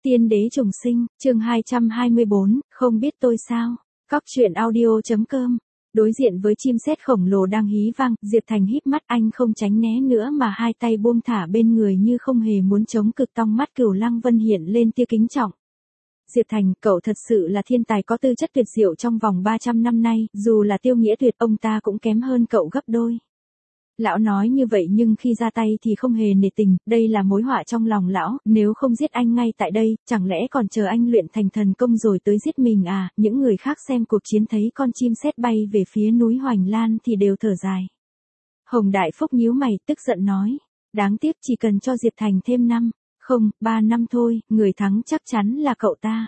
Tiên đế trùng sinh, chương 224, không biết tôi sao. Cóc truyện audio.com. Đối diện với chim sét khổng lồ đang hí vang, Diệp Thành híp mắt, anh không tránh né nữa mà hai tay buông thả bên người như không hề muốn chống cự. Trong mắt Cửu Lăng Vân hiện lên tia kính trọng. Diệp Thành, cậu thật sự là thiên tài có tư chất tuyệt diệu trong vòng 300 năm nay, dù là Tiêu Nghĩa Tuyệt ông ta cũng kém hơn cậu gấp đôi. Lão nói như vậy nhưng khi ra tay thì không hề nể tình, đây là mối họa trong lòng lão, nếu không giết anh ngay tại đây, chẳng lẽ còn chờ anh luyện thành thần công rồi tới giết mình à? Những người khác xem cuộc chiến thấy con chim sét bay về phía núi Hoành Lan thì đều thở dài. Hồng Đại Phúc nhíu mày, tức giận nói, đáng tiếc chỉ cần cho Diệp Thành thêm 3 năm thôi, người thắng chắc chắn là cậu ta.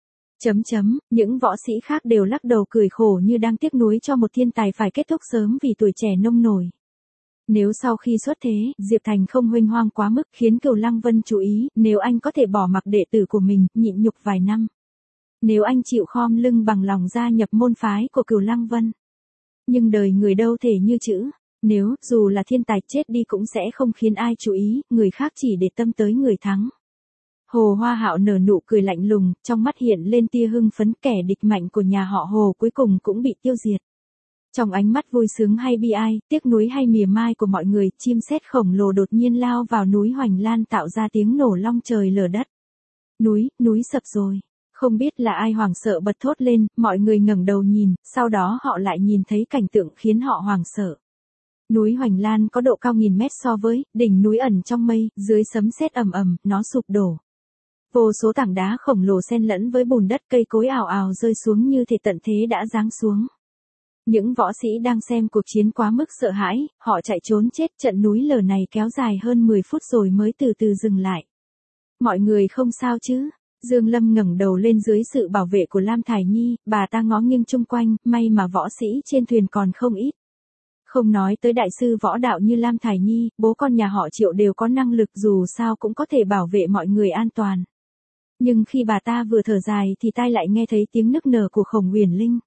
Những võ sĩ khác đều lắc đầu cười khổ như đang tiếc nuối cho một thiên tài phải kết thúc sớm vì tuổi trẻ nông nổi. Nếu sau khi xuất thế, Diệp Thành không huênh hoang quá mức khiến Cửu Lăng Vân chú ý, nếu anh có thể bỏ mặc đệ tử của mình, nhịn nhục vài năm. Nếu anh chịu khom lưng bằng lòng gia nhập môn phái của Cửu Lăng Vân. Nhưng đời người đâu thể như chữ, nếu, dù là thiên tài chết đi cũng sẽ không khiến ai chú ý, người khác chỉ để tâm tới người thắng. Hồ Hoa Hạo nở nụ cười lạnh lùng, trong mắt hiện lên tia hưng phấn, kẻ địch mạnh của nhà họ Hồ cuối cùng cũng bị tiêu diệt. Trong ánh mắt vui sướng hay bi ai, tiếc nuối hay mỉa mai của mọi người, chim sét khổng lồ đột nhiên lao vào núi Hoành Lan tạo ra tiếng nổ long trời lở đất. Núi sập rồi. Không biết là ai hoảng sợ bật thốt lên, mọi người ngẩng đầu nhìn, sau đó họ lại nhìn thấy cảnh tượng khiến họ hoảng sợ. Núi Hoành Lan có độ cao 1000 mét so với đỉnh núi ẩn trong mây, dưới sấm sét ầm ầm, nó sụp đổ. Vô số tảng đá khổng lồ xen lẫn với bùn đất, cây cối ào ào rơi xuống như thể tận thế đã giáng xuống. Những võ sĩ đang xem cuộc chiến quá mức sợ hãi, họ chạy trốn chết. Trận núi lở này kéo dài hơn 10 phút rồi mới từ từ dừng lại. Mọi người không sao chứ? Dương Lâm ngẩng đầu lên dưới sự bảo vệ của Lam Thải Nhi, bà ta ngó nghiêng chung quanh, may mà võ sĩ trên thuyền còn không ít. Không nói tới đại sư võ đạo như Lam Thải Nhi, bố con nhà họ Triệu đều có năng lực dù sao cũng có thể bảo vệ mọi người an toàn. Nhưng khi bà ta vừa thở dài thì tai lại nghe thấy tiếng nức nở của Khổng Huyền Linh.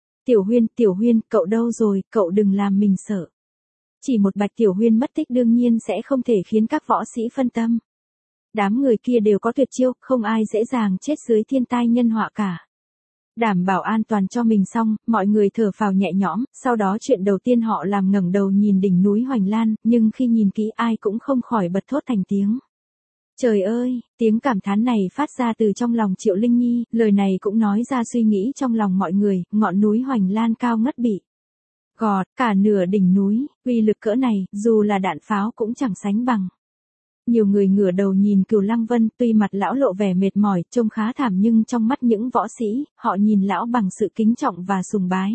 Tiểu Huyên, cậu đâu rồi, cậu đừng làm mình sợ. Chỉ một Bạch Tiểu Huyên mất tích đương nhiên sẽ không thể khiến các võ sĩ phân tâm. Đám người kia đều có tuyệt chiêu, không ai dễ dàng chết dưới thiên tai nhân họa cả. Đảm bảo an toàn cho mình xong, mọi người thở phào nhẹ nhõm, sau đó chuyện đầu tiên họ làm ngẩng đầu nhìn đỉnh núi Hoành Lan, nhưng khi nhìn kỹ ai cũng không khỏi bật thốt thành tiếng. Trời ơi, tiếng cảm thán này phát ra từ trong lòng Triệu Linh Nhi, lời này cũng nói ra suy nghĩ trong lòng mọi người, ngọn núi Hoành Lan cao ngất bị gọt, cả nửa đỉnh núi, uy lực cỡ này, dù là đạn pháo cũng chẳng sánh bằng. Nhiều người ngửa đầu nhìn Cửu Lăng Vân, tuy mặt lão lộ vẻ mệt mỏi, trông khá thảm nhưng trong mắt những võ sĩ, họ nhìn lão bằng sự kính trọng và sùng bái.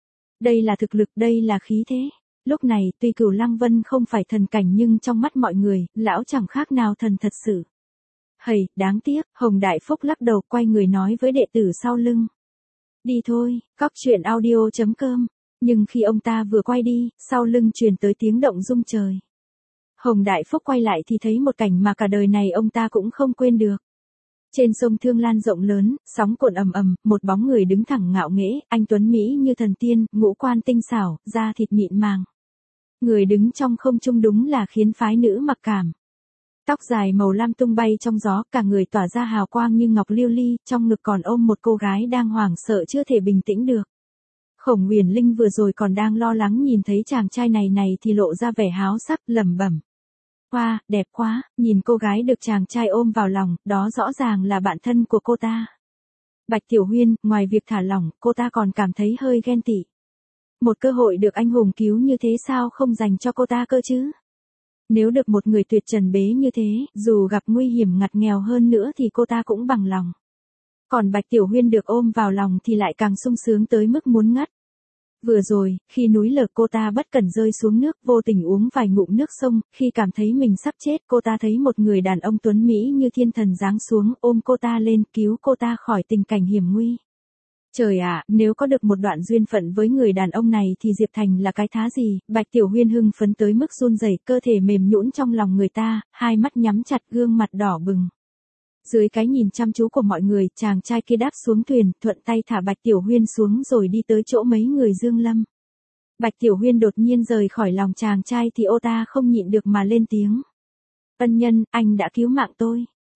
Đây là thực lực, đây là khí thế. Lúc này, tuy Cửu Lăng Vân không phải thần cảnh nhưng trong mắt mọi người, lão chẳng khác nào thần thật sự. Hầy, đáng tiếc, Hồng Đại Phúc lắc đầu quay người nói với đệ tử sau lưng. Đi thôi, cóc truyện audio.com. Nhưng khi ông ta vừa quay đi, sau lưng truyền tới tiếng động rung trời. Hồng Đại Phúc quay lại thì thấy một cảnh mà cả đời này ông ta cũng không quên được. Trên sông Thương Lan rộng lớn, sóng cuộn ầm ầm, một bóng người đứng thẳng ngạo nghễ, anh tuấn mỹ như thần tiên, ngũ quan tinh xảo, da thịt mịn màng. Người đứng trong không trung đúng là khiến phái nữ mặc cảm. Tóc dài màu lam tung bay trong gió, cả người tỏa ra hào quang như ngọc lưu ly, trong ngực còn ôm một cô gái đang hoảng sợ chưa thể bình tĩnh được. Khổng Huyền Linh vừa rồi còn đang lo lắng nhìn thấy chàng trai này thì lộ ra vẻ háo sắc, lẩm bẩm. Wow, đẹp quá, nhìn cô gái được chàng trai ôm vào lòng, đó rõ ràng là bạn thân của cô ta. Bạch Tiểu Huyên, ngoài việc thả lỏng, cô ta còn cảm thấy hơi ghen tị. Một cơ hội được anh hùng cứu như thế sao không dành cho cô ta cơ chứ? Nếu được một người tuyệt trần bế như thế, dù gặp nguy hiểm ngặt nghèo hơn nữa thì cô ta cũng bằng lòng. Còn Bạch Tiểu Huyên được ôm vào lòng thì lại càng sung sướng tới mức muốn ngất. Vừa rồi, khi núi lở cô ta bất cẩn rơi xuống nước, vô tình uống vài ngụm nước sông, khi cảm thấy mình sắp chết, cô ta thấy một người đàn ông tuấn mỹ như thiên thần giáng xuống, ôm cô ta lên, cứu cô ta khỏi tình cảnh hiểm nguy. Trời ạ, nếu có được một đoạn duyên phận với người đàn ông này thì Diệp Thành là cái thá gì? Bạch Tiểu Huyên hưng phấn tới mức run rẩy, cơ thể mềm nhũn trong lòng người ta, hai mắt nhắm chặt, gương mặt đỏ bừng. Dưới cái nhìn chăm chú của mọi người, chàng trai kia đáp xuống thuyền, thuận tay thả Bạch Tiểu Huyên xuống rồi đi tới chỗ mấy người Dương Lâm. Bạch Tiểu Huyên đột nhiên rời khỏi lòng chàng trai thì ô ta không nhịn được mà lên tiếng. Ân nhân, anh đã cứu mạng tôi.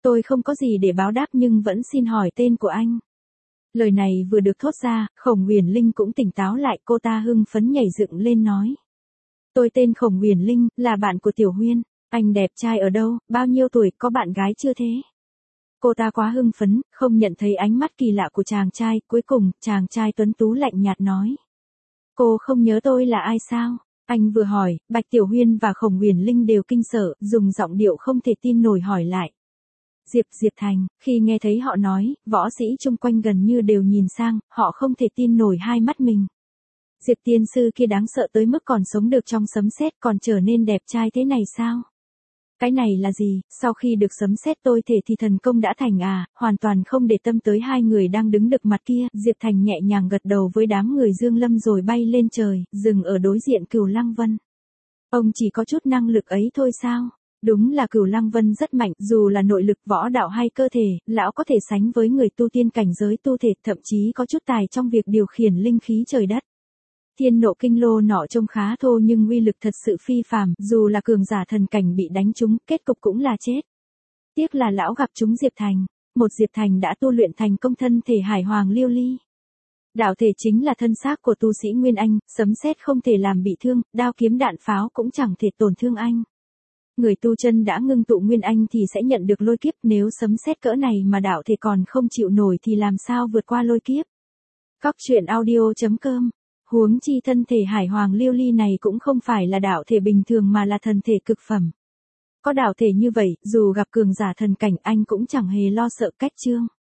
Tôi không có gì để báo đáp nhưng vẫn xin hỏi tên của anh. Lời này vừa được thốt ra, Khổng Huyền Linh cũng tỉnh táo lại, cô ta hưng phấn nhảy dựng lên nói. Tôi tên Khổng Huyền Linh, là bạn của Tiểu Huyên. Anh đẹp trai ở đâu, bao nhiêu tuổi, có bạn gái chưa thế? Cô ta quá hưng phấn, không nhận thấy ánh mắt kỳ lạ của chàng trai, cuối cùng, chàng trai tuấn tú lạnh nhạt nói. Cô không nhớ tôi là ai sao? Anh vừa hỏi, Bạch Tiểu Huyên và Khổng Huyền Linh đều kinh sợ, dùng giọng điệu không thể tin nổi hỏi lại. Diệp Thành, khi nghe thấy họ nói, võ sĩ chung quanh gần như đều nhìn sang, họ không thể tin nổi hai mắt mình. Diệp tiên sư kia đáng sợ tới mức còn sống được trong sấm sét còn trở nên đẹp trai thế này sao? Cái này là gì, sau khi được sấm sét tôi thể thì thần công đã thành à, hoàn toàn không để tâm tới hai người đang đứng đực mặt kia, Diệp Thành nhẹ nhàng gật đầu với đám người Dương Lâm rồi bay lên trời, dừng ở đối diện Cửu Lăng Vân. Ông chỉ có chút năng lực ấy thôi sao? Đúng là Cửu Lăng Vân rất mạnh, dù là nội lực võ đạo hay cơ thể, lão có thể sánh với người tu tiên cảnh giới tu thể, thậm chí có chút tài trong việc điều khiển linh khí trời đất. Thiên nộ kinh lô nọ trông khá thô nhưng uy lực thật sự phi phàm, dù là cường giả thần cảnh bị đánh trúng, kết cục cũng là chết. Tiếc là lão gặp trúng Diệp Thành, một Diệp Thành đã tu luyện thành công thân thể Hải Hoàng Liêu Ly. Đạo thể chính là thân xác của tu sĩ Nguyên Anh, sấm sét không thể làm bị thương, đao kiếm đạn pháo cũng chẳng thể tổn thương anh. Người tu chân đã ngưng tụ Nguyên Anh thì sẽ nhận được lôi kiếp, nếu sấm sét cỡ này mà đạo thể còn không chịu nổi thì làm sao vượt qua lôi kiếp. Cóc truyện audio.com. Huống chi thân thể Hải Hoàng Liêu Ly này cũng không phải là đạo thể bình thường mà là thần thể cực phẩm. Có đạo thể như vậy, dù gặp cường giả thần cảnh anh cũng chẳng hề lo sợ cách chương.